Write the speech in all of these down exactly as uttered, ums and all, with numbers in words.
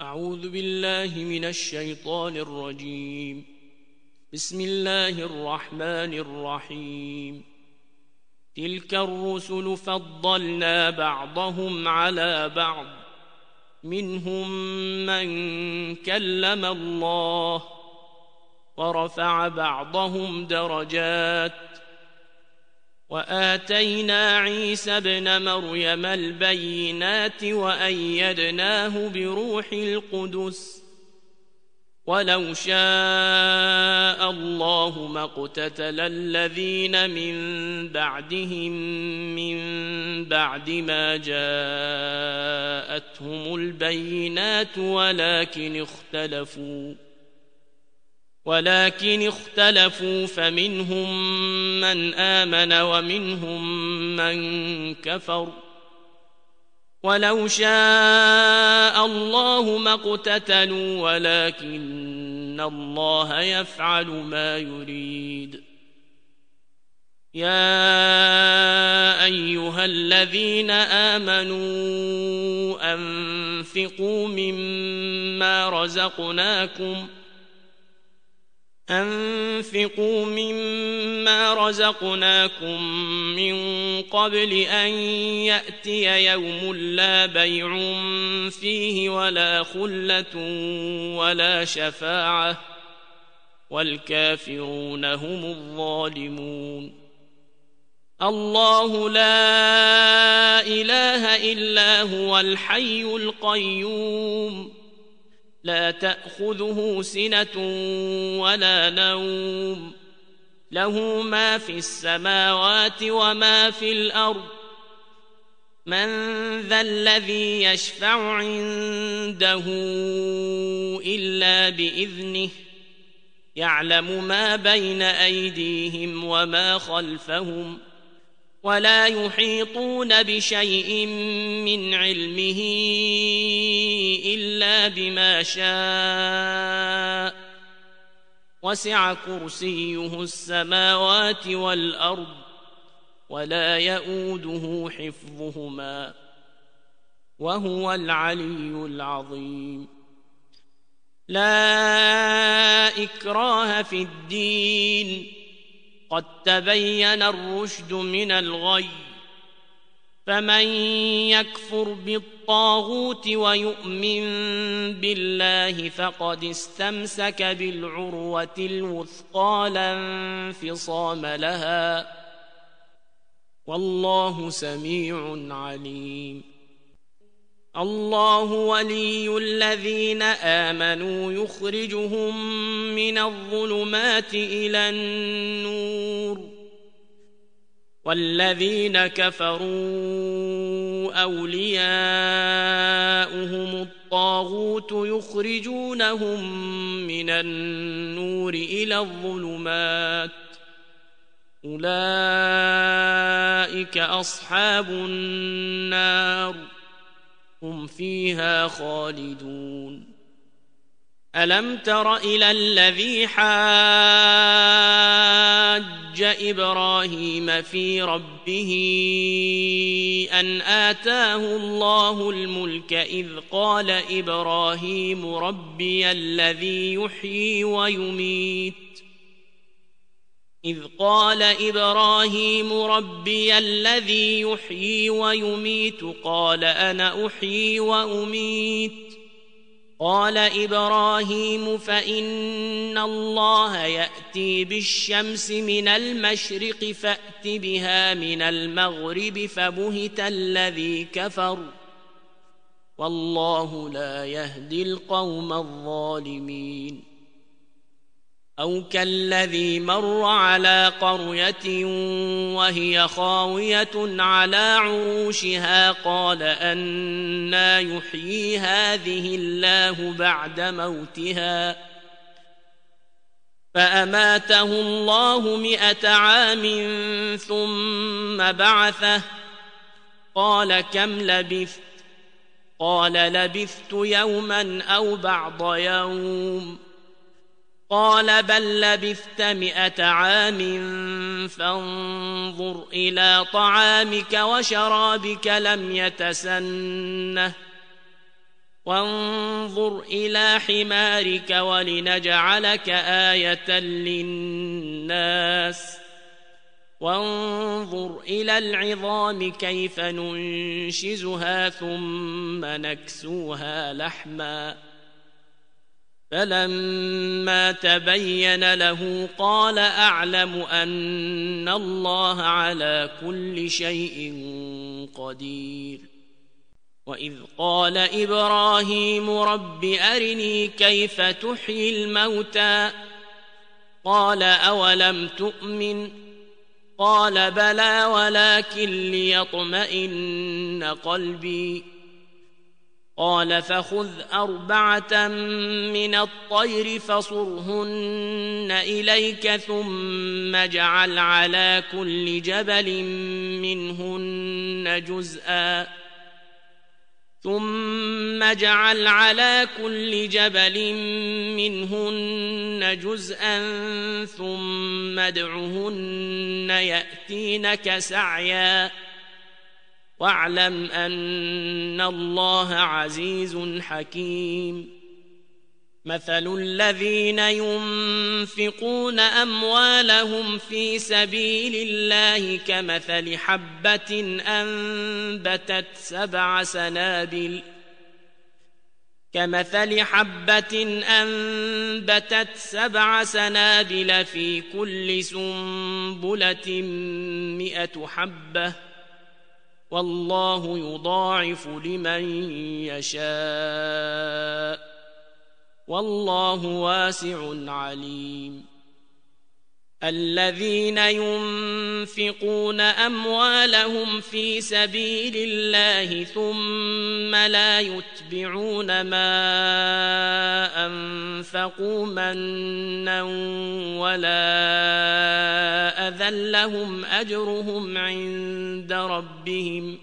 أعوذ بالله من الشيطان الرجيم. بسم الله الرحمن الرحيم. تلك الرسل فضلنا بعضهم على بعض، منهم من كلم الله ورفع بعضهم درجات، وآتينا عيسى ابن مريم البينات وأيدناه بروح القدس، ولو شاء الله ما اقتتل الذين من بعدهم من بعد ما جاءتهم البينات ولكن اختلفوا ولكن اختلفوا فمنهم من آمن ومنهم من كفر، ولو شاء الله ما اقتتلوا ولكن الله يفعل ما يريد. يا أيها الذين آمنوا أنفقوا مما رزقناكم أنفقوا مما رزقناكم من قبل أن يأتي يوم لا بيع فيه ولا خلة ولا شفاعة، والكافرون هم الظالمون. الله لا إله إلا هو الحي القيوم، لا تأخذه سنة ولا نوم، له ما في السماوات وما في الأرض. من ذا الذي يشفع عنده إلا بإذنه، يعلم ما بين أيديهم وما خلفهم، ولا يحيطون بشيء من علمه إلا بما شاء، وسع كرسيه السماوات والأرض ولا يؤوده حفظهما، وهو العلي العظيم. لا إكراه في الدين، قد تبين الرشد من الغي، فمن يكفر بالطاغوت ويؤمن بالله فقد استمسك بالعروة الوثقى لا انفصام لها، والله سميع عليم. الله ولي الذين آمنوا يخرجهم من الظلمات إلى النور، والذين كفروا أولياؤهم الطاغوت يخرجونهم من النور إلى الظلمات، أولئك أصحاب النار هم فيها خالدون. ألم تر إلى الذي حاج إبراهيم في ربه أن آتاه الله الملك إذ قال إبراهيم ربي الذي يحيي ويميت إذ قال إبراهيم ربي الذي يحيي ويميت قال أنا أحيي وأميت قال إبراهيم فإن الله يأتي بالشمس من المشرق فأت بها من المغرب فبهت الذي كفر، والله لا يهدي القوم الظالمين. أو كالذي مر على قرية وهي خاوية على عروشها قال أنى يحيي هذه الله بعد موتها، فأماته الله مئة عام ثم بعثه، قال كم لبثت؟ قال لبثت يوما أو بعض يوم، قال بل لبثت مئة عام فانظر إلى طعامك وشرابك لم يتسنه وانظر إلى حمارك ولنجعلك آية للناس وانظر إلى العظام كيف ننشزها ثم نكسوها لحما فلما تبين له قال أعلم أن الله على كل شيء قدير وإذ قال إبراهيم رب أرني كيف تحيي الموتى قال أولم تؤمن قال بلى ولكن ليطمئن قلبي قال فخذ أربعة من الطير فصرهن إليك ثم اجعل على كل جبل منهن جزءا ثم اجعل على كل جبل منهن جزءا ثم ادعهن يأتينك سعيا واعلم أن الله عزيز حكيم مثل الذين ينفقون أموالهم في سبيل الله كمثل حبة أنبتت سبع سنابل كمثل حبة أنبتت سبع سنابل في كل سنبلة مئة حبة والله يضاعف لمن يشاء والله واسع عليم الذين ينفقون أموالهم في سبيل الله ثم لا يتبعون ما أنفقوا منا ولا أذى لهم أجرهم عند ربهم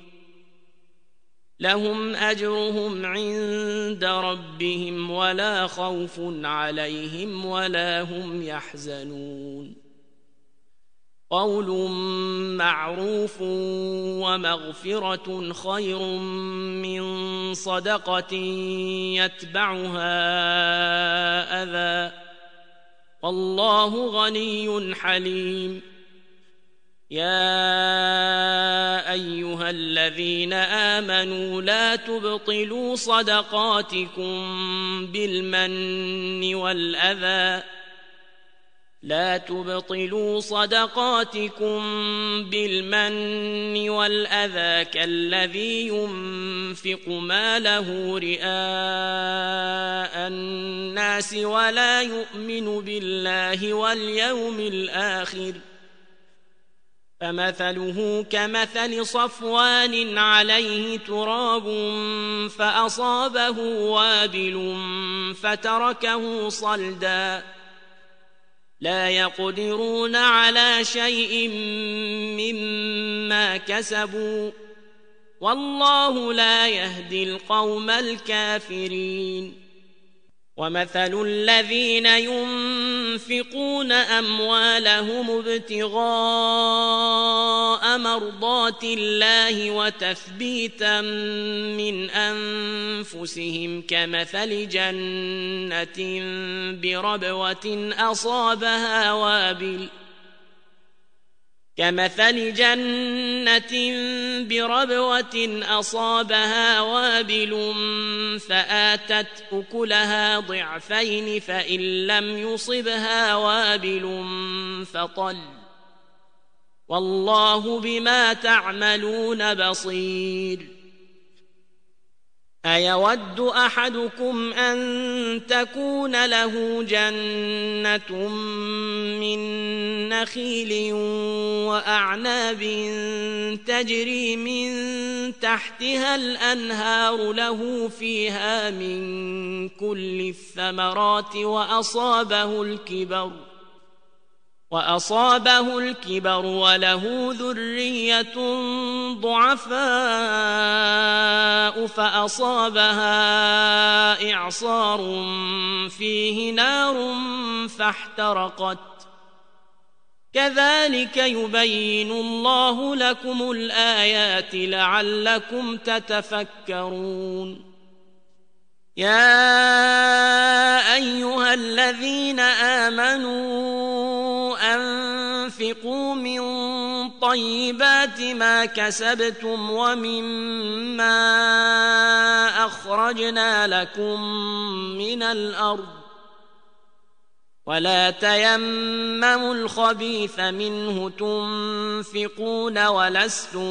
لهم أجرهم عند ربهم ولا خوف عليهم ولا هم يحزنون قول معروف ومغفرة خير من صدقة يتبعها أذى والله غني حليم يا أيها الذين آمنوا لا تبطلوا صدقاتكم بالمن والأذى لا تبطلوا صدقاتكم بالمن والأذى كالذي ينفق ماله رئاء الناس ولا يؤمن بالله واليوم الآخر فمثله كمثل صفوان عليه تراب فأصابه وابل فتركه صلدا لا يقدرون على شيء مما كسبوا والله لا يهدي القوم الكافرين ومثل الذين ينفقون أموالهم ابتغاء مرضات الله وتثبيتا من أنفسهم كمثل جنة بربوة أصابها وابل كمثل جنة بربوة أصابها وابل فآتت أكلها ضعفين فإن لم يصبها وابل فطل والله بما تعملون بصير أيود أحدكم أن تكون له جنة من نخيل وأعناب تجري من تحتها الأنهار له فيها من كل الثمرات وأصابه الكبر وأصابه الكبر وله ذرية ضعفاء فأصابها إعصار فيه نار فاحترقت كذلك يبين الله لكم الآيات لعلكم تتفكرون يا أيها الذين آمنوا أنفقوا من طيبات ما كسبتم ومما أخرجنا لكم من الأرض ولا تيمموا الخبيث منه تنفقون ولستم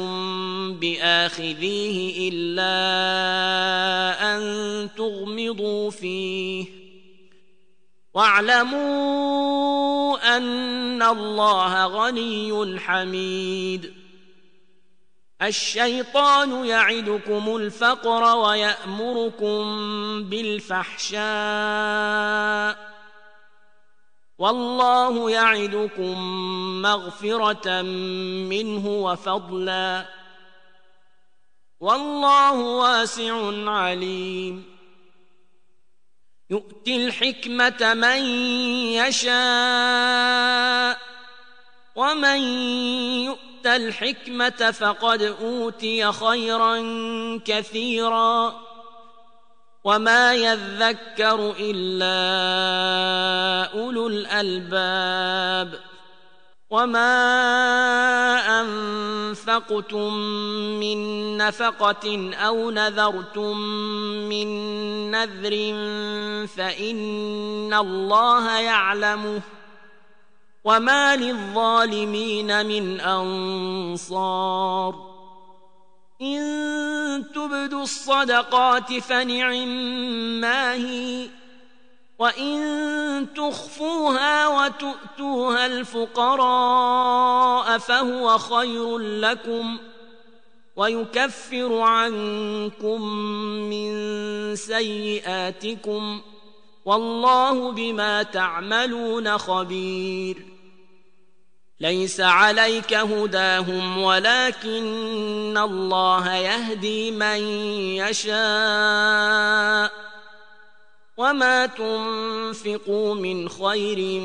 بآخذيه إلا أن تغمضوا فيه واعلموا أن الله غني حميد. الشيطان يعدكم الفقر ويأمركم بالفحشاء والله يعدكم مغفرة منه وفضلا والله واسع عليم. يؤتي الحكمة من يشاء ومن يؤت الحكمة فقد أوتي خيرا كثيرا وما يذكر إلا أولو الألباب. وما أنفقتم من نفقة أو نذرتم من نذر فإن الله يعلمه وما للظالمين من أنصار. إن تبدوا الصدقات فنعما هي وإن تخفوها وتؤتوها الفقراء فهو خير لكم ويكفر عنكم من سيئاتكم والله بما تعملون خبير. ليس عليك هداهم ولكن الله يهدي من يشاء وما تنفقوا من خير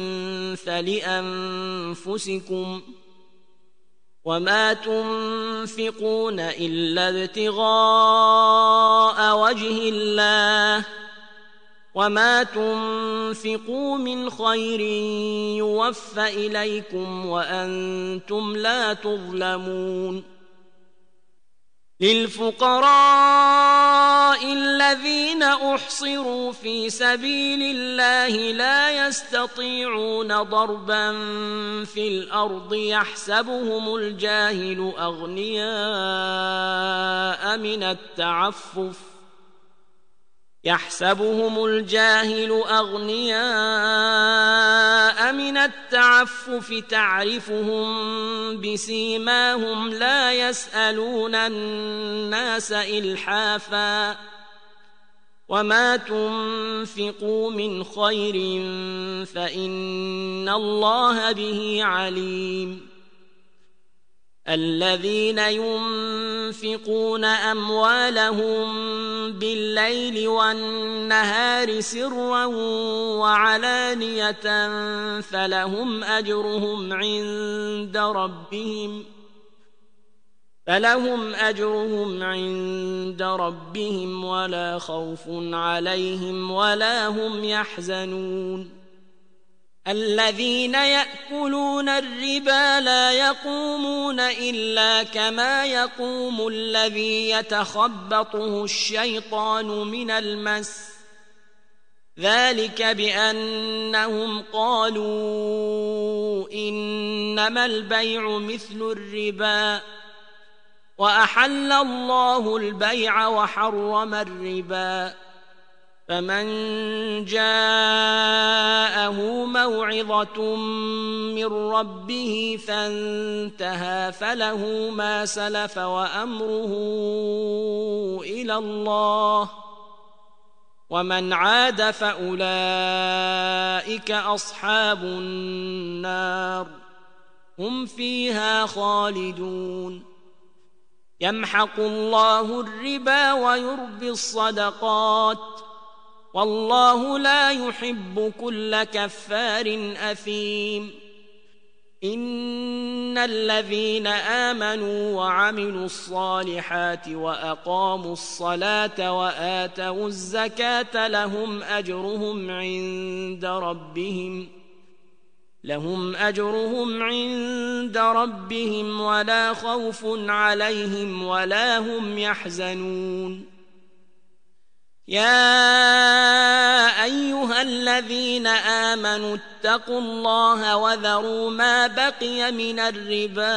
فلأنفسكم وما تنفقون إلا ابتغاء وجه الله وما تنفقوا من خير يوفى إليكم وأنتم لا تظلمون. للفقراء الذين أحصروا في سبيل الله لا يستطيعون ضربا في الأرض يحسبهم الجاهل أغنياء من التعفف يحسبهم الجاهل أغنياء من التعفف تعرفهم بسيماهم لا يسألون الناس إلحافا وما تنفقوا من خير فإن الله به عليم. الذين ينفقون أموالهم بالليل والنهار سرا وعلانية فلهم أجرهم عند ربهم فلهم أجرهم عند ربهم ولا خوف عليهم ولا هم يحزنون. الذين يأكلون الربا لا يقومون إلا كما يقوم الذي يتخبطه الشيطان من المس ذلك بأنهم قالوا إنما البيع مثل الربا وأحل الله البيع وحرم الربا. فمن جاءه موعظة من ربه فانتهى فله ما سلف وأمره إلى الله ومن عاد فأولئك أصحاب النار هم فيها خالدون. يمحق الله الربا ويربي الصدقات والله لا يحب كل كفار أثيم. إن الذين آمنوا وعملوا الصالحات وأقاموا الصلاة وآتوا الزكاة لهم أجرهم عند ربهم لهم أجرهم عند ربهم ولا خوف عليهم ولا هم يحزنون. يا أيها الذين آمنوا اتقوا الله وذروا ما بقي من الربا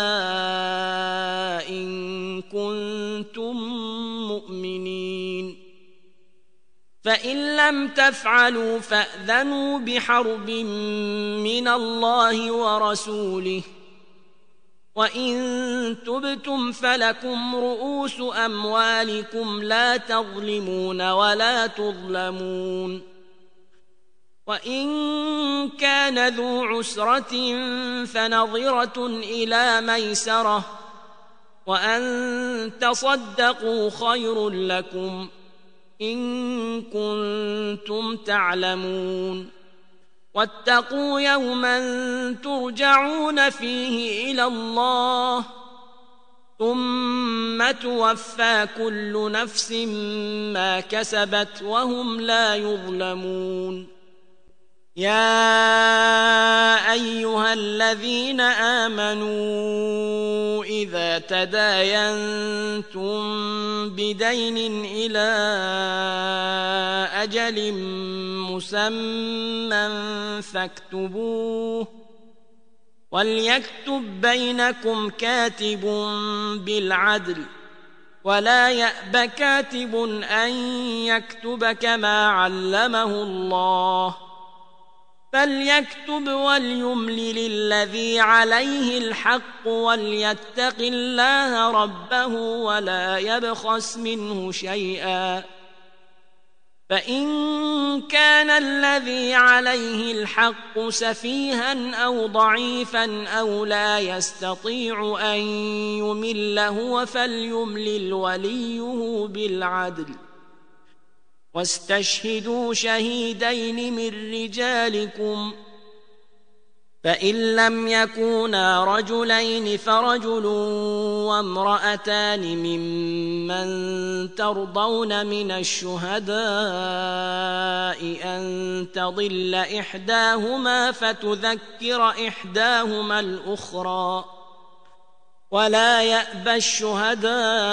إن كنتم مؤمنين، فإن لم تفعلوا فأذنوا بحرب من الله ورسوله، وإن تبتم فلكم رؤوس أموالكم لا تظلمون ولا تظلمون. وإن كان ذو عسرة فنظرة إلى ميسرة، وأن تصدقوا خير لكم إن كنتم تعلمون. واتقوا يوما ترجعون فيه إلى الله ثم توفى كل نفس ما كسبت وهم لا يظلمون. يا أيها الذين آمنوا إذا تداينتم بدين إلى أجل مسمى فاكتبوه، وليكتب بينكم كاتب بالعدل، ولا يأب كاتب أن يكتب كما علمه الله، فليكتب وليملل الذي عليه الحق وليتق الله ربه ولا يبخس منه شيئا، فإن كان الذي عليه الحق سفيها أو ضعيفا أو لا يستطيع أن يمل هو فليملل وليه بالعدل، واستشهدوا شهيدين من رجالكم، فإن لم يكونا رجلين فرجل وامرأتان ممن ترضون من الشهداء أن تضل إحداهما فتذكر إحداهما الأخرى، ولا يأبى الشهداء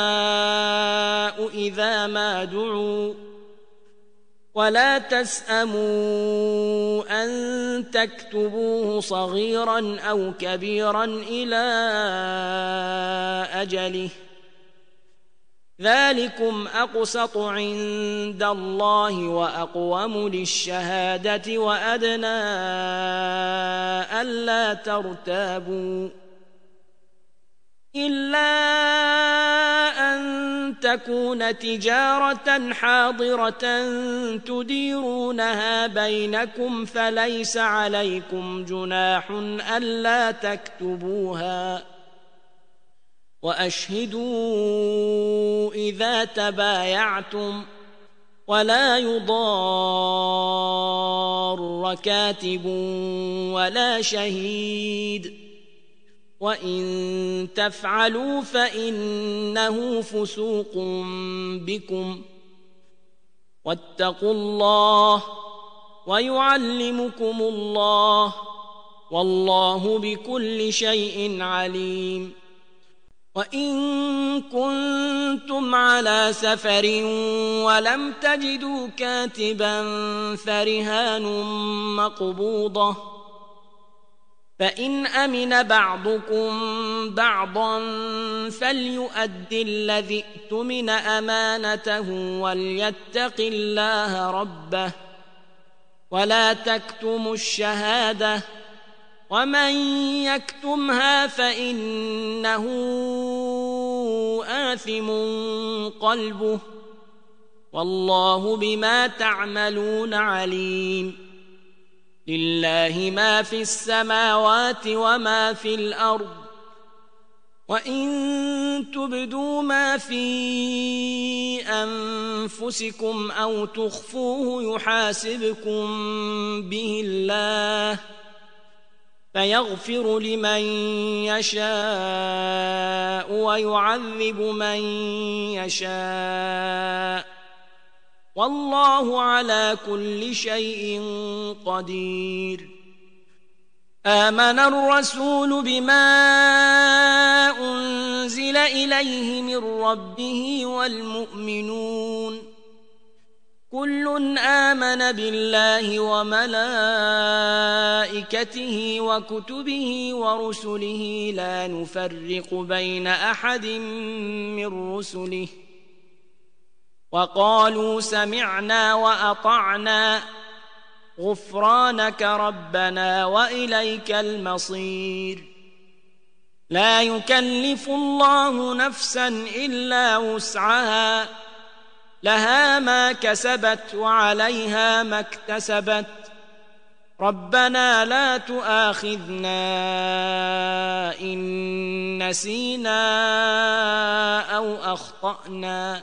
إذا ما دعوا، ولا تسأموا أن تكتبوه صغيرا أو كبيرا إلى أجله، ذلكم أقسط عند الله وأقوم للشهادة وأدنى ألا ترتابوا، إلا أن تكون تجارة حاضرة تديرونها بينكم فليس عليكم جناح ألا تكتبوها، وأشهدوا إذا تبايعتم، ولا يضار كاتب ولا شهيد، وإن تفعلوا فإنه فسوق بكم، واتقوا الله ويعلمكم الله والله بكل شيء عليم. وإن كنتم على سفر ولم تجدوا كاتبا فرهان مقبوضة، فإن أمن بعضكم بعضا فليؤد الذي اؤتمن أمانته وليتق الله ربه، ولا تكتموا الشهادة، ومن يكتمها فإنه آثم قلبه، والله بما تعملون عليم. لله ما في السماوات وما في الأرض، وإن تبدوا ما في أنفسكم أو تخفوه يحاسبكم به الله، فيغفر لمن يشاء ويعذب من يشاء والله على كل شيء قدير. آمن الرسول بما أنزل إليه من ربه والمؤمنون كل آمن بالله وملائكته وكتبه ورسله لا نفرق بين أحد من رسله وقالوا سمعنا وأطعنا غفرانك ربنا وإليك المصير. لا يكلف الله نفسا إلا وسعها لها ما كسبت وعليها ما اكتسبت ربنا لا تؤاخذنا إن نسينا أو أخطأنا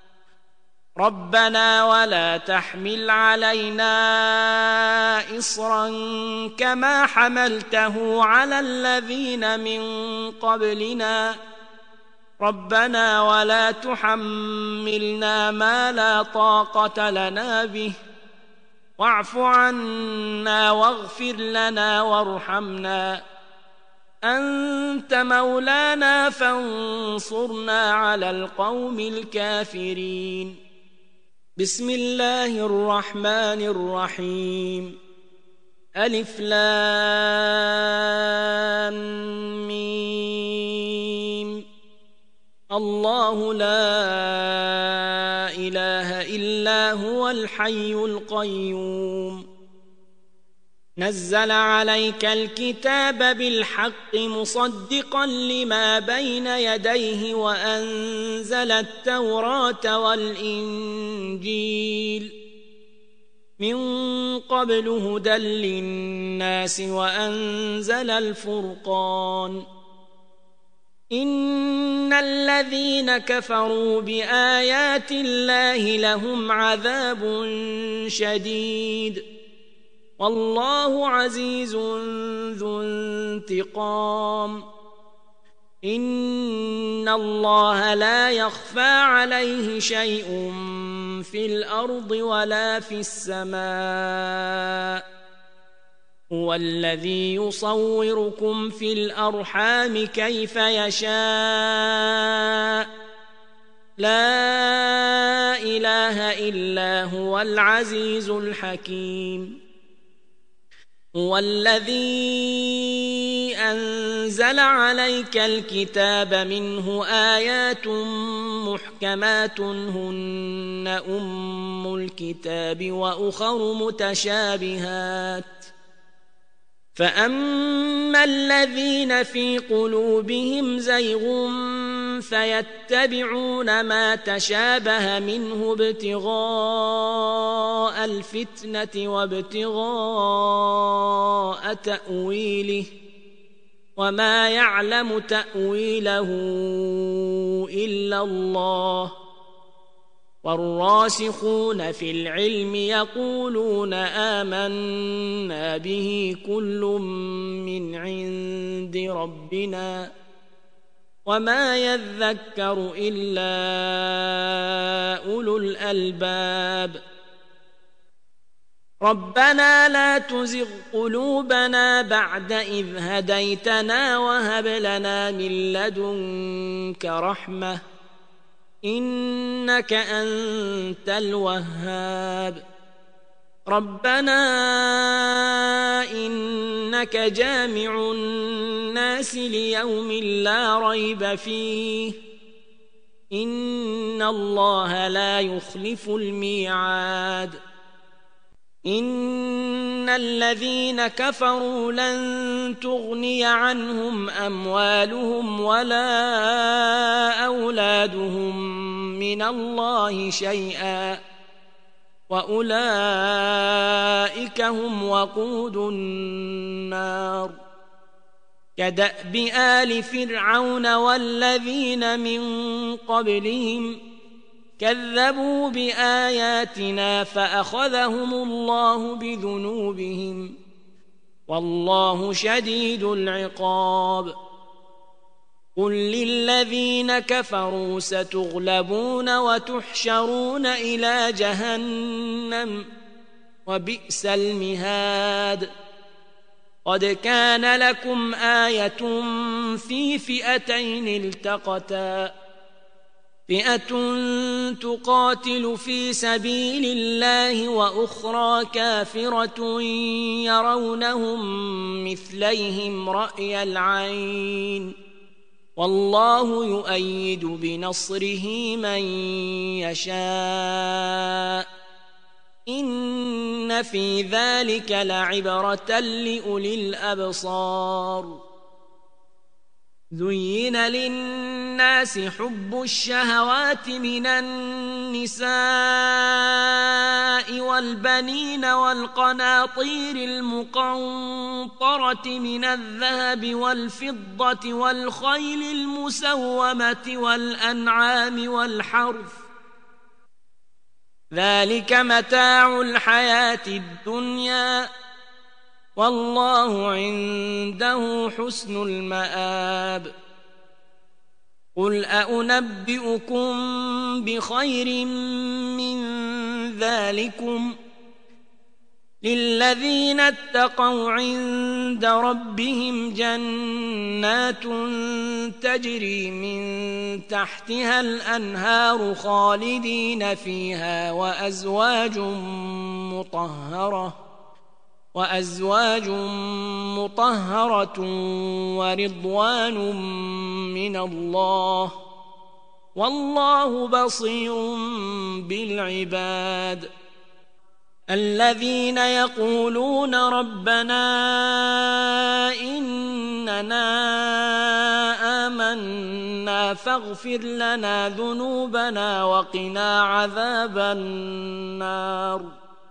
ربنا ولا تحمل علينا إصرا كما حملته على الذين من قبلنا ربنا ولا تحملنا ما لا طاقة لنا به واعف عنا واغفر لنا وارحمنا أنت مولانا فانصرنا على القوم الكافرين. بسم الله الرحمن الرحيم. ألف لام ميم. الله لا إله إلا هو الحي القيوم. نزل عليك الكتاب بالحق مصدقا لما بين يديه وأنزل التوراة والإنجيل من قبل هدى للناس وأنزل الفرقان. إن الذين كفروا بآيات الله لهم عذاب شديد والله عزيز ذو انتقام. إن الله لا يخفى عليه شيء في الأرض ولا في السماء هو الذي يصوركم في الأرحام كيف يشاء لا إله إلا هو العزيز الحكيم. هو الذي أنزل عليك الكتاب منه آيات محكمات هن أم الكتاب وأخر متشابهات فأما الذين في قلوبهم زيغ فيتبعون ما تشابه منه ابتغاء الفتنة وابتغاء تأويله وما يعلم تأويله إلا الله والراسخون في العلم يقولون آمنا به كل من عند ربنا وما يذكر إلا أولو الألباب. ربنا لا تزغ قلوبنا بعد إذ هديتنا وهب لنا من لدنك رحمة إنك أنت الوهاب. ربنا إنك جامع الناس ليوم لا ريب فيه إن الله لا يخلف الميعاد. إن الذين كفروا لن تغني عنهم أموالهم ولا أولادهم من الله شيئا وأولئك هم وقود النار. كدأب آل فرعون والذين من قبلهم كذبوا بآياتنا فأخذهم الله بذنوبهم والله شديد العقاب قل للذين كفروا ستغلبون وتحشرون إلى جهنم وبئس المهاد قد كان لكم آية في فئتين التقتا فئة تقاتل في سبيل الله وأخرى كافرة يرونهم مثليهم رأي العين والله يؤيد بنصره من يشاء إن في ذلك لعبرة لأولي الأبصار زين للناس حب الشهوات من النساء والبنين والقناطير المقنطرة من الذهب والفضة والخيل المسومة والأنعام والحرث ذلك متاع الحياة الدنيا والله عنده حسن المآب قل أأنبئكم بخير من ذلكم للذين اتقوا عند ربهم جنات تجري من تحتها الأنهار خالدين فيها وأزواج مطهرة وأزواج مطهرة ورضوان من الله والله بصير بالعباد الذين يقولون ربنا إننا آمنا فاغفر لنا ذنوبنا وقنا عذاب النار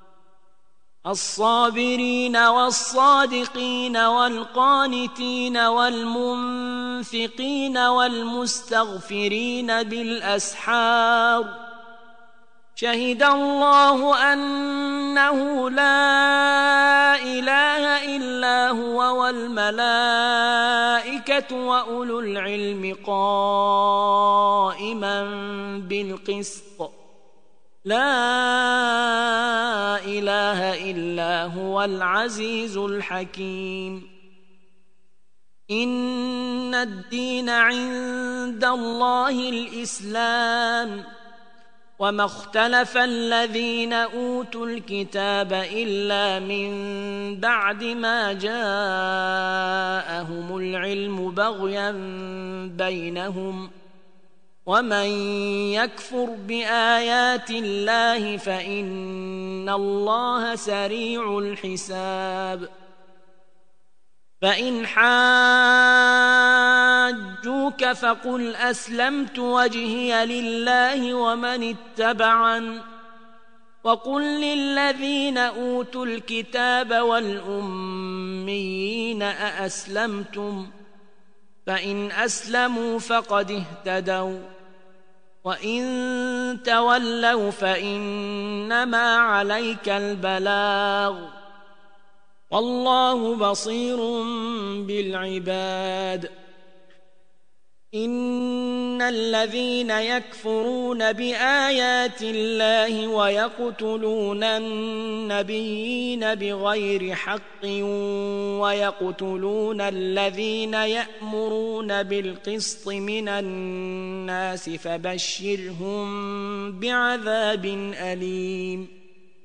الصابرين والصادقين والقانتين والمنفقين والمستغفرين بالأسحار شهد الله أنه لا إله إلا هو والملائكة وأولو العلم قائما بالقسط لا إله إلا هو العزيز الحكيم إن الدين عند الله الإسلام وما اختلف الذين أوتوا الكتاب إلا من بعد ما جاءهم العلم بغيا بينهم ومن يكفر بآيات الله فإن الله سريع الحساب فإن حاجوك فقل أسلمت وجهي لله ومن اتبعن وقل للذين أوتوا الكتاب والأميين أأسلمتم فإن أسلموا فقد اهتدوا وإن تولوا فإنما عليك البلاغ والله بصير بالعباد إن الذين يكفرون بآيات الله ويقتلون النبيين بغير حق ويقتلون الذين يأمرون بالقسط من الناس فبشرهم بعذاب أليم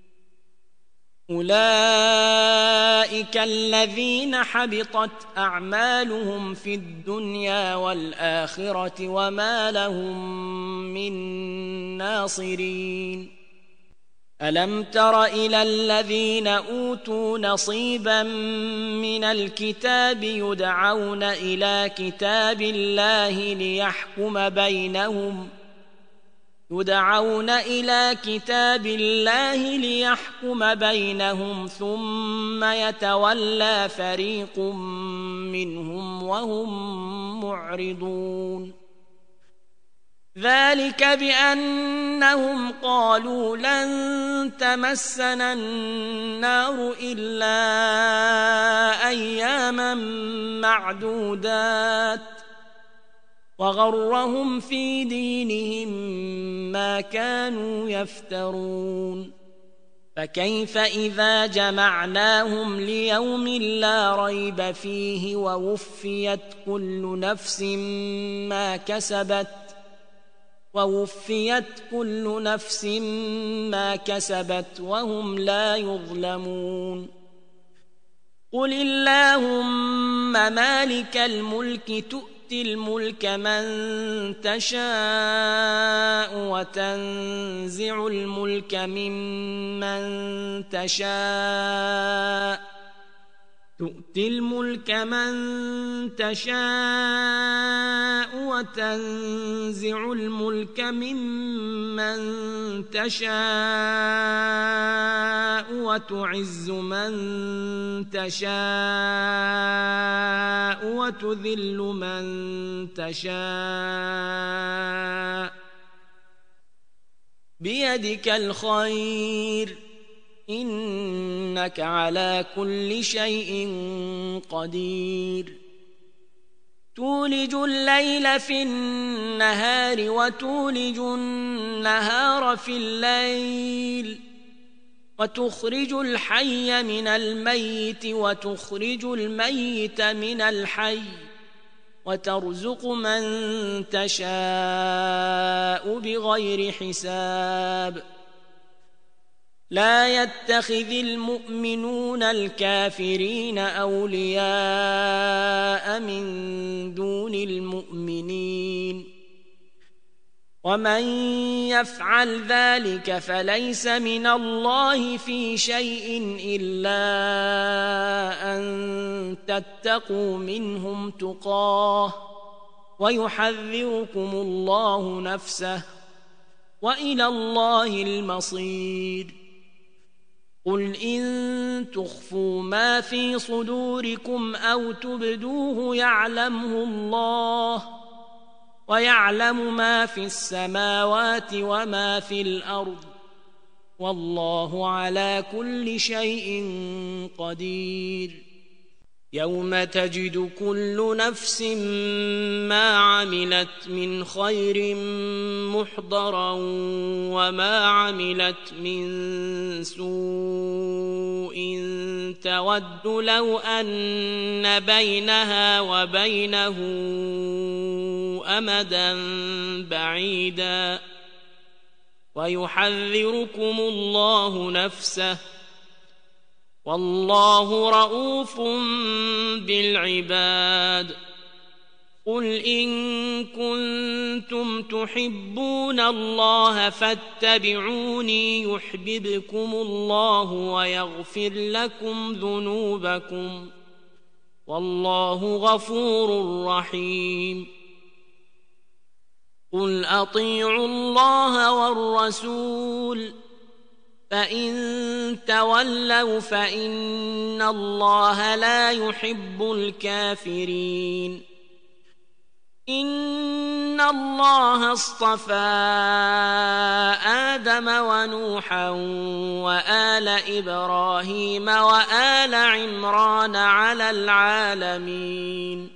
أولئك الذين حبطت أعمالهم في الدنيا والآخرة وما لهم من ناصرين ألم تر إلى الذين أوتوا نصيبا من الكتاب يدعون إلى كتاب الله ليحكم بينهم يدعون إلى كتاب الله ليحكم بينهم ثم يتولى فريق منهم وهم معرضون ذلك بأنهم قالوا لن تمسنا النار إلا أياما معدودات وغرهم في دينهم ما كانوا يفترون فكيف إذا جمعناهم ليوم لا ريب فيه ووفيت كل نفس ما كسبت ووفيت كل نفس ما كسبت وهم لا يظلمون قل اللهم مالك الملك تؤتي الملك من تشاء وتنزع الملك ممن تشاء تؤتي الملك من تشاء وتنزع الملك ممن تشاء وتعز من تشاء وتذل من تشاء بيدك الخير إنك على كل شيء قدير تولج الليل في النهار وتولج النهار في الليل وتخرج الحي من الميت وتخرج الميت من الحي وترزق من تشاء بغير حساب لا يتخذ المؤمنون الكافرين أولياء من دون المؤمنين ومن يفعل ذلك فليس من الله في شيء إلا أن تتقوا منهم تقاه ويحذركم الله نفسه وإلى الله المصير قل إن تخفوا ما في صدوركم أو تبدوه يعلمه الله ويعلم ما في السماوات وما في الأرض والله على كل شيء قدير يوم تجد كل نفس ما عملت من خير محضرا وما عملت من سوء تود لو أن بينها وبينه أمدا بعيدا ويحذركم الله نفسه والله رؤوف بالعباد قل إن كنتم تحبون الله فاتبعوني يحببكم الله ويغفر لكم ذنوبكم والله غفور رحيم قل أطيعوا الله والرسول فإن تولوا فإن الله لا يحب الكافرين إن الله اصطفى آدم ونوحا وآل إبراهيم وآل عمران على العالمين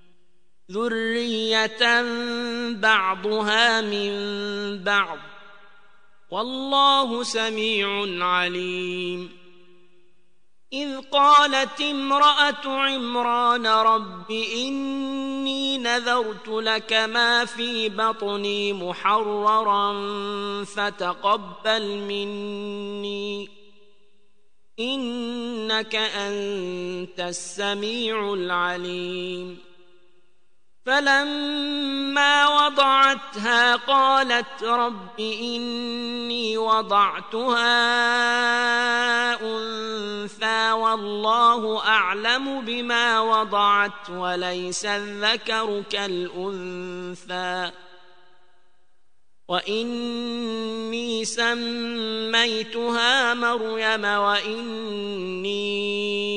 ذرية بعضها من بعض والله سميع عليم إذ قالت امرأة عمران رب إني نذرت لك ما في بطني محررا فتقبل مني إنك أنت السميع العليم فلما وضعتها قالت رب إني وضعتها أنثى والله أعلم بما وضعت وليس الذكر كالأنثى وإني سميتها مريم وإني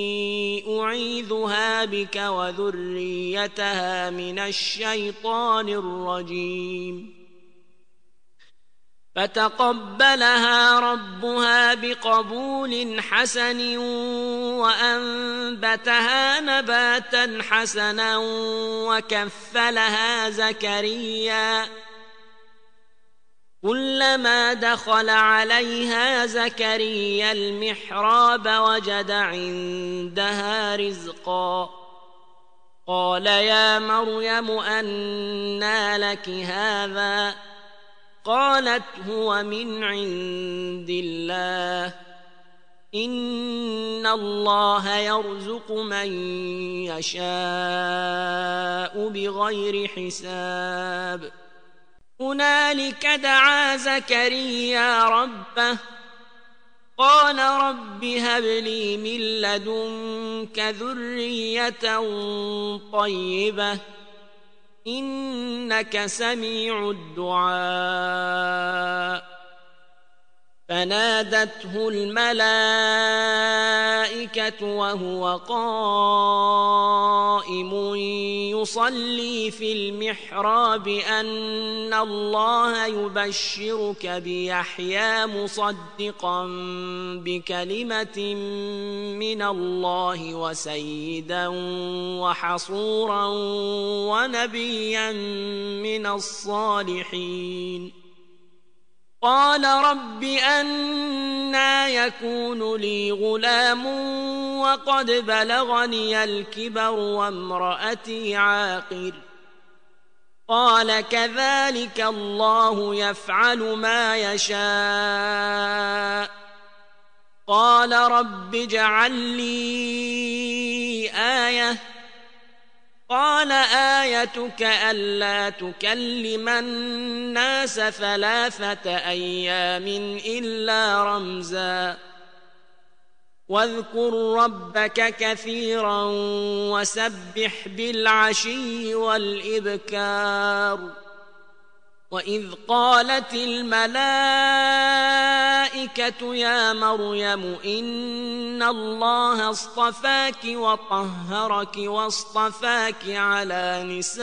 أعيذها بك وذريتها من الشيطان الرجيم فتقبلها ربها بقبول حسن وأنبتها نباتا حسنا وكفلها زكريا. كلما دخل عليها زكريا المحراب وجد عندها رزقا. قال يا مريم أنى لك هذا؟ قالت هو من عند الله إن الله يرزق من يشاء بغير حساب. هنالك دعا زكريا ربه قال رب هب لي من لدنك ذرية طيبة إنك سميع الدعاء. فنادته الملائكة وهو قائم يصلي في المحراب أن الله يبشرك بيحيى مصدقا بكلمة من الله وسيدا وحصورا ونبيا من الصالحين. قال رب أنى يكون لي غلام وقد بلغني الكبر وامرأتي عاقر؟ قال كذلك الله يفعل ما يشاء. قال رب اجعل لي آية. قال آيتك ألا تكلم الناس ثلاثة أيام إلا رمزا واذكر ربك كثيرا وسبح بالعشي والإبكار. وإذ قالت الملائكة يا مريم إن الله اصطفاك وطهرك واصطفاك على نساء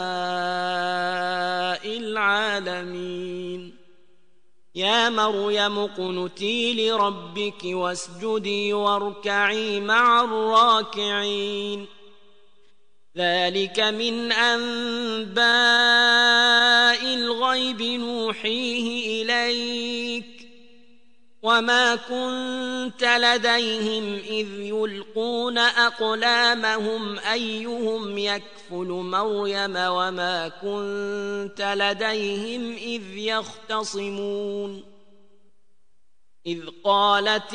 العالمين. يا مريم اقنتي لربك واسجدي واركعي مع الراكعين. ذلك من أنباء الغيب نوحيه إليك وما كنت لديهم إذ يلقون أقلامهم أيهم يكفل مريم وما كنت لديهم إذ يختصمون. إذ قالت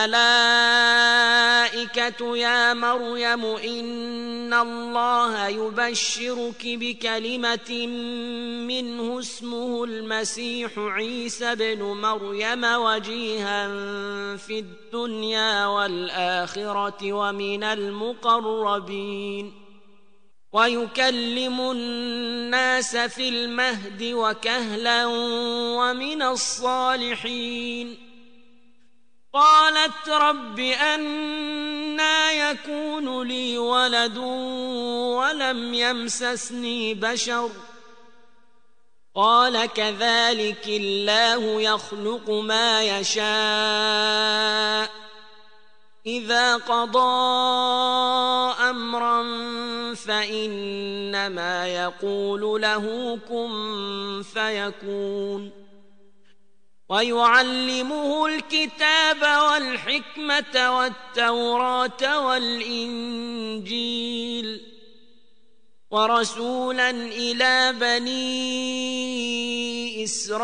الملائكة يا مريم إن الله يبشرك بكلمة منه اسمه المسيح عيسى بن مريم وجيها في الدنيا والآخرة ومن المقربين ويكلم الناس في المهد وكهلا ومن الصالحين. قالت رب أنى يكون لي ولد ولم يمسسني بشر؟ قال كذلك الله يخلق ما يشاء إذا قضى أمرا فإنما يقول له كن فيكون. ويعلمه الكتاب والحكمة والتوراة والإنجيل ورسولا إلى بني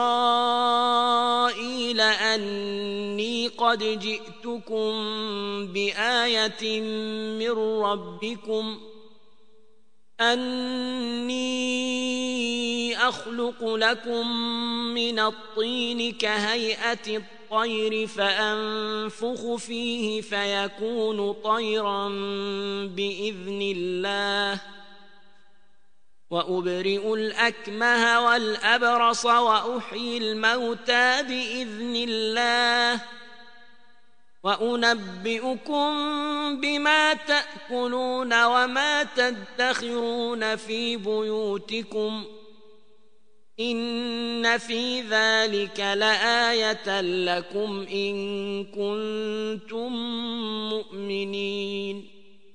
إسرائيل أني قد جئتكم بآية من ربكم أني أخلق لكم من الطين كهيئة الطير فأنفخ فيه فيكون طيرا بإذن الله وأبرئ الأكمه والأبرص وأحيي الموتى بإذن الله وأنبئكم بما تأكلون وما تدخرون في بيوتكم إن في ذلك لآية لكم إن كنتم مؤمنين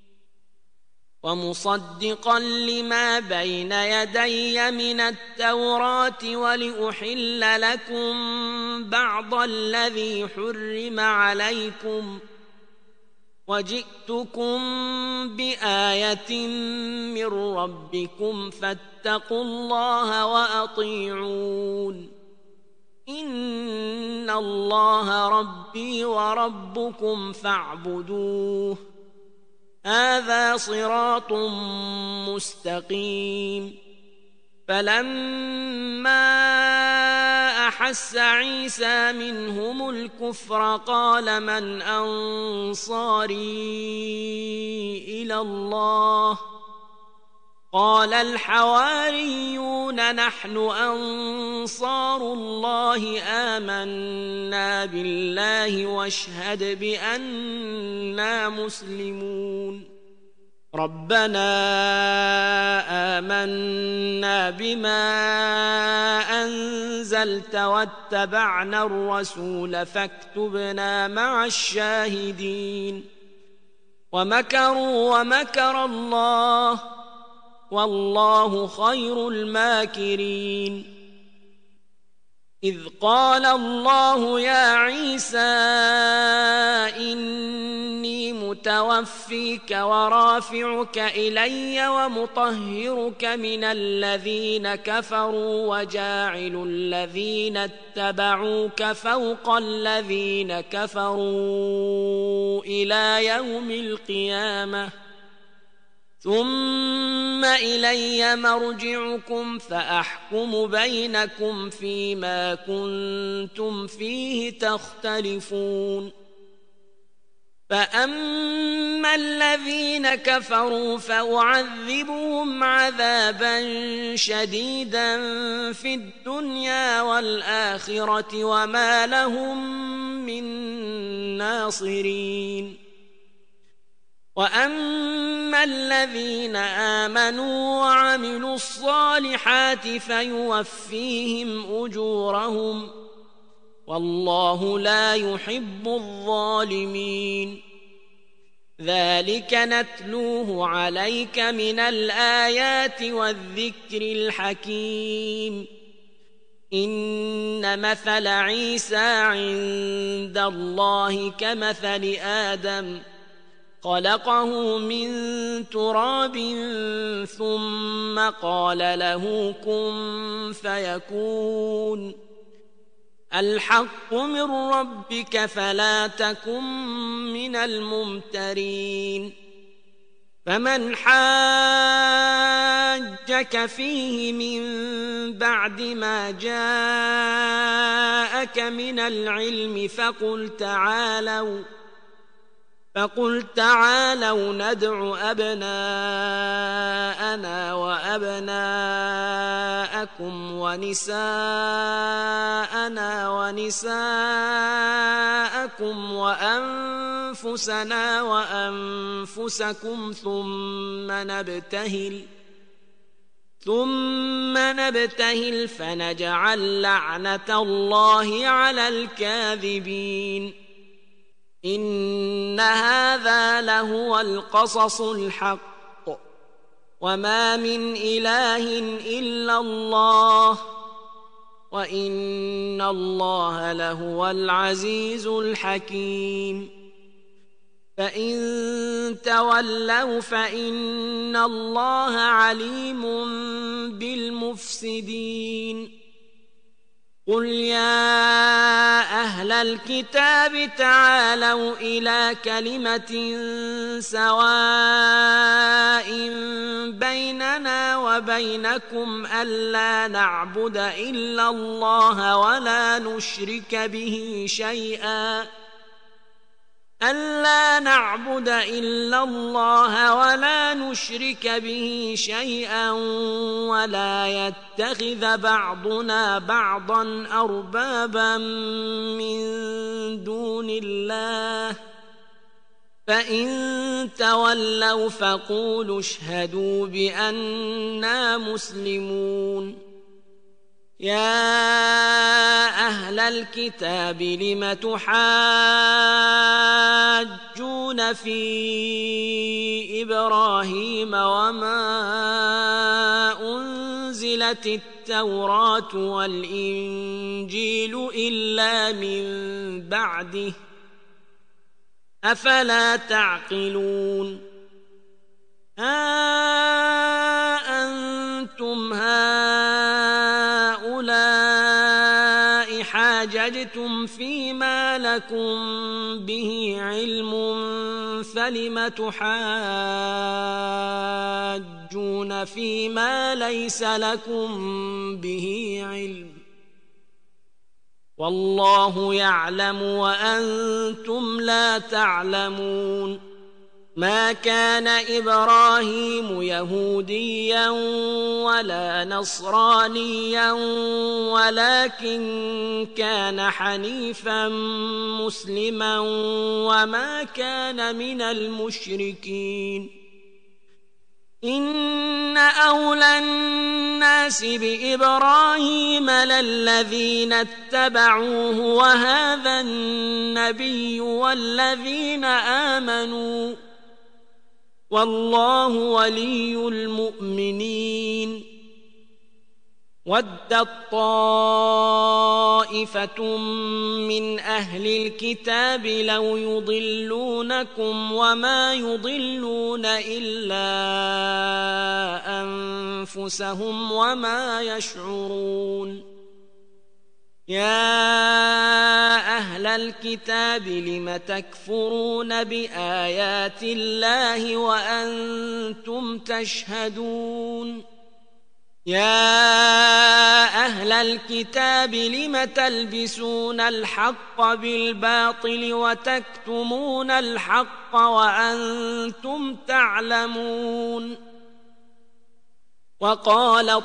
ومصدقا لما بين يدي من التوراة ولأحل لكم بعض الذي حرم عليكم وجئتكم بآية من ربكم فاتقوا الله وأطيعون إن الله ربي وربكم فاعبدوه هذا صراط مستقيم فلما أحس عيسى منهم الكفر قال من أنصاري إلى الله قال الحواريون نحن أنصار الله آمنا بالله واشهد بأننا مسلمون ربنا آمنا بما أنزلت واتبعنا الرسول فاكتبنا مع الشاهدين ومكروا ومكر الله والله خير الماكرين إذ قال الله يا عيسى إني متوفيك ورافعك إلي ومطهرك من الذين كفروا وجاعل الذين اتبعوك فوق الذين كفروا إلى يوم القيامة ثم إلي مرجعكم فأحكم بينكم فيما كنتم فيه تختلفون فأما الذين كفروا فأعذبهم عذابا شديدا في الدنيا والآخرة وما لهم من ناصرين وأما الذين آمنوا وعملوا الصالحات فيوفيهم أجورهم والله لا يحب الظالمين ذلك نتلوه عليك من الآيات والذكر الحكيم إن مثل عيسى عند الله كمثل آدم خلقه من تراب ثم قال له كن فيكون الحق من ربك فلا تكن من الممترين فمن حاجك فيه من بعد ما جاءك من العلم فقل تعالوا فقل تعالوا ندع أبناءنا وأبناءكم ونساءنا ونساءكم وأنفسنا وأنفسكم ثم نبتهل ثم نبتهل فنجعل لعنة الله على الكاذبين إن هذا لهو القصص الحق وما من إله إلا الله وإن الله لهو العزيز الحكيم فإن تولوا فإن الله عليم بالمفسدين قل يا أهل الكتاب تعالوا إلى كلمة سواء بيننا وبينكم ألا نعبد إلا الله ولا نشرك به شيئا ألا نعبد إلا الله ولا نشرك به شيئا ولا يتخذ بعضنا بعضا أربابا من دون الله فإن تولوا فقولوا اشهدوا بأننا مسلمون يا أهل الكتاب لم تحاجون في إبراهيم وما أنزلت التوراة والإنجيل إلا من بعده أفلا تعقلون أأنتم هؤلاء حاججتم فيما لكم به علم فلم تحاجون فيما ليس لكم به علم والله يعلم وأنتم لا تعلمون ما كان إبراهيم يهوديا ولا نصرانيا ولكن كان حنيفا مسلما وما كان من المشركين إن أولى الناس بإبراهيم للذين اتبعوه وهذا النبي والذين آمنوا والله ولي المؤمنين ودت طائفة من أهل الكتاب لو يضلونكم وما يضلون إلا أنفسهم وما يشعرون يا أهل الكتاب لم تكفرون بآيات الله وأنتم تشهدون يا أهل الكتاب لم تلبسون الحق بالباطل وتكتمون الحق وأنتم تعلمون وقالت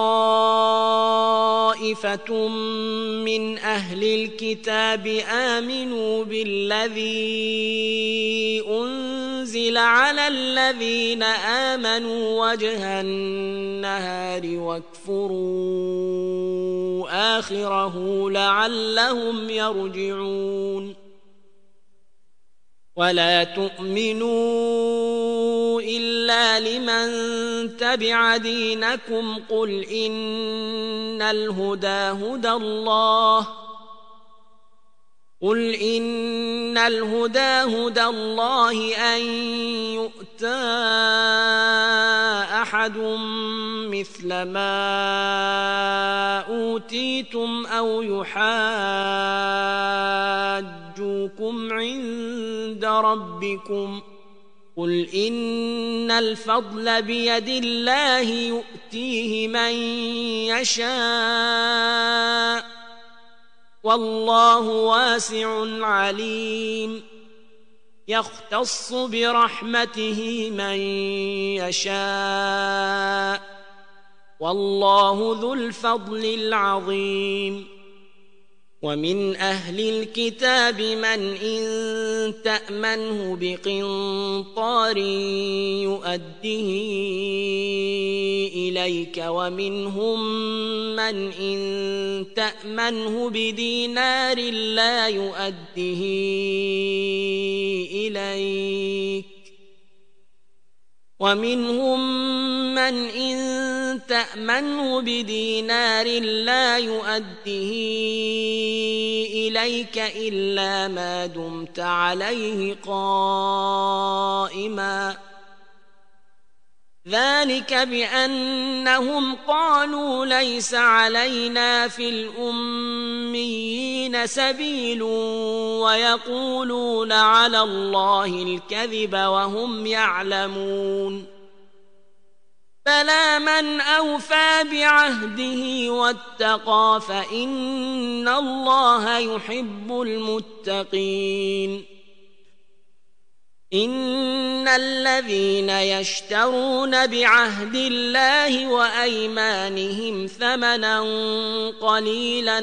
طائفة من أهل الكتاب آمنوا بالذي أنزل على الذين آمنوا وجه النهار واكفروا آخره لعلهم يرجعون ولا تؤمنوا إلا لمن تبع دينكم قل إن الهدى هدى الله قل إن الهدى هدى الله أن يؤتى أحد مثل ما أوتيتم أو يحاجوكم عند ربكم قل إن الفضل بيد الله يؤتيه من يشاء والله واسع عليم يختص برحمته من يشاء والله ذو الفضل العظيم ومن أهل الكتاب من إن تأمنه بقنطار يؤده إليك ومنهم من إن تأمنه بدينار لا يؤده إليك ومنهم من إن تأمنه بدينار لا يؤده إليك إلا ما دمت عليه قائما ذلك بأنهم قالوا ليس علينا في الأميين سبيل ويقولون على الله الكذب وهم يعلمون بلى من أوفى بعهده واتقى فإن الله يحب المتقين إن الذين يشترون بعهد الله وأيمانهم ثمنا قليلا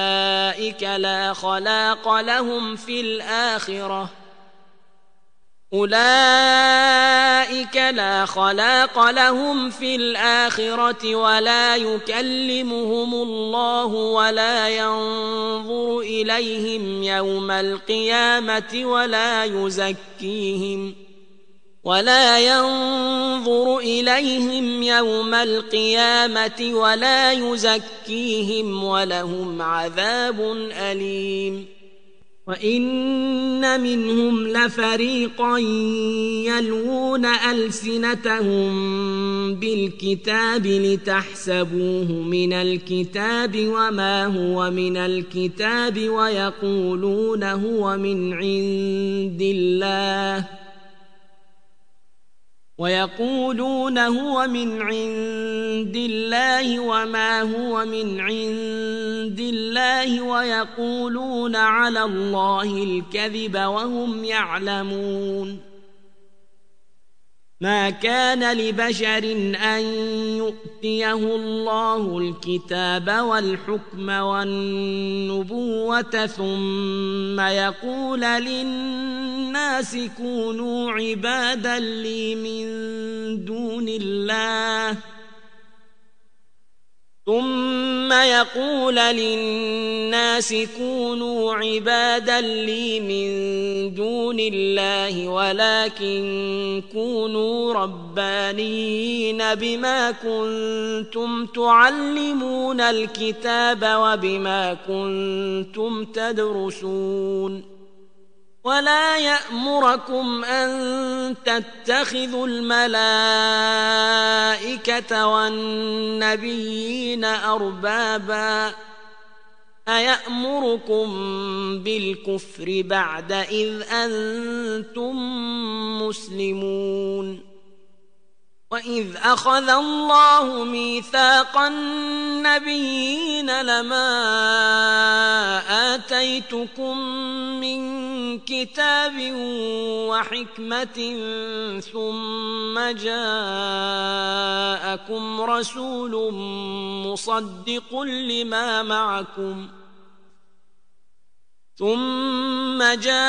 أولئك لا خلاق لهم في الآخرة أولئك لا خلاق لهم في الآخرة ولا يكلمهم الله ولا ينظر إليهم يوم القيامة ولا يزكيهم ولا ينظر إليهم يوم القيامة ولا يزكيهم ولهم عذاب أليم. وإن منهم لفريقا يلوون ألسنتهم بالكتاب لتحسبوه من الكتاب وما هو من الكتاب ويقولون هو من عند الله ويقولون هو من عند الله وما هو من عند الله ويقولون على الله الكذب وهم يعلمون. ما كان لبشر أن يؤتيه الله الكتاب والحكم والنبوة ثم يقول للناس كونوا عبادا لي من دون الله ثم يقول للناس كونوا عبادا لي من دون الله ولكن كونوا ربانيين بما كنتم تعلمون الكتاب وبما كنتم تدرسون. ولا يأمركم أن تتخذوا الملائكة والنبيين أربابا أيأمركم بالكفر بعد إذ أنتم مسلمون. وإذ أخذ الله ميثاق النبيين لما آتيتكم من كتاب وحكمة ثم جاءكم رسول مصدق لما معكم ثم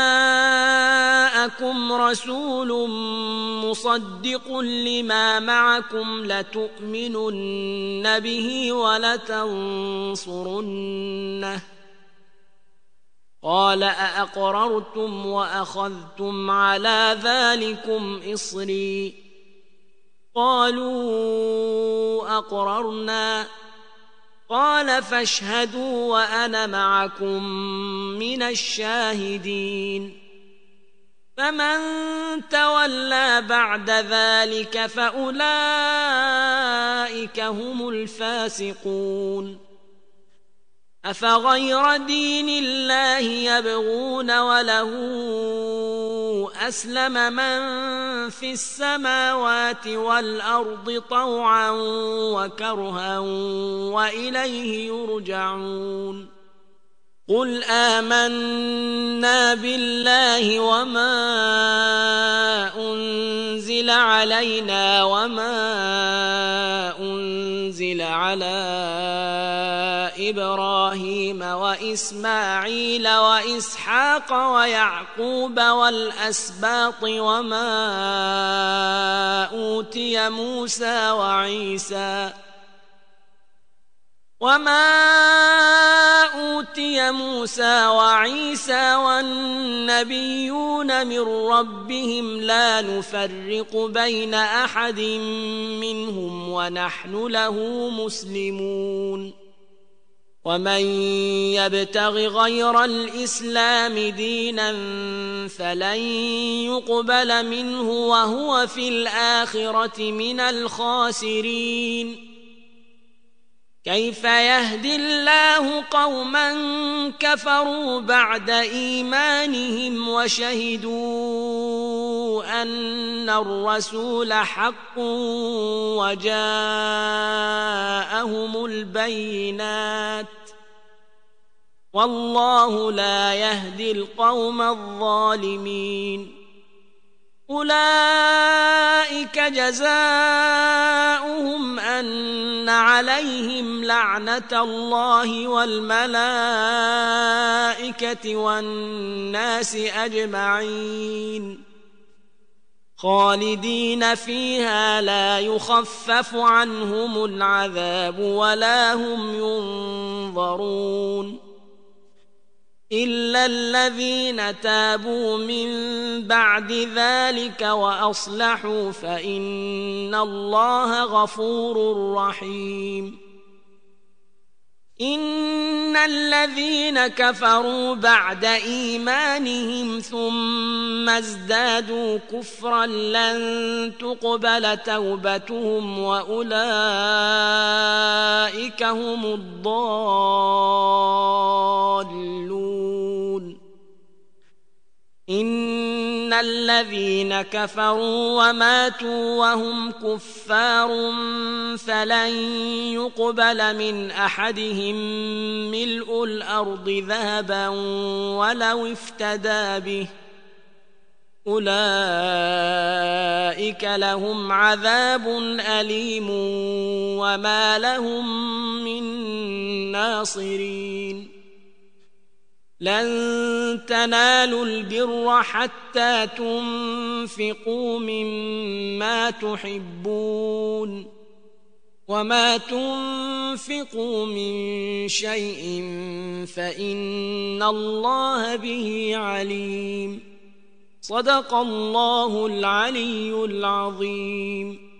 جاءكم رسول مصدق لما معكم لتؤمنن به ولتنصرنه قال أأقررتم وأخذتم على ذلكم إصري قالوا أقررنا قال فاشهدوا وأنا معكم من الشاهدين. فمن تولى بعد ذلك فأولئك هم الفاسقون. أفغير دين الله يبغون وله أسلم من في السماوات والأرض طوعا وكرها وإليه يرجعون. قل آمنا بالله وما أنزل علينا وما أنزل على إبراهيم وإسماعيل وإسحاق ويعقوب والأسباط وما أوتي موسى وعيسى وما أوتي موسى وعيسى والنبيون من ربهم لا نفرق بين أحد منهم ونحن له مسلمون. ومن يبتغ غير الإسلام دينا فلن يقبل منه وهو في الآخرة من الخاسرين. كيف يهدي الله قوما كفروا بعد إيمانهم وشهدوا أن الرسول حق وجاءهم البينات والله لا يهدي القوم الظالمين. أولئك جزاؤهم أن عليهم لعنة الله والملائكة والناس أجمعين خالدين فيها لا يخفف عنهم العذاب ولا هم ينظرون إلا الذين تابوا من بعد ذلك وأصلحوا فإن الله غفور رحيم إن الذين كفروا بعد إيمانهم ثم ازدادوا كفرا لن تقبل توبتهم وأولئك هم الضالون إن الذين كفروا وماتوا وهم كفار فلن يقبل من أحدهم ملء الأرض ذهبا ولو افتدى به أولئك لهم عذاب أليم وما لهم من ناصرين لن تنالوا البر حتى تنفقوا مما تحبون وما تنفقوا من شيء فإن الله به عليم صدق الله العلي العظيم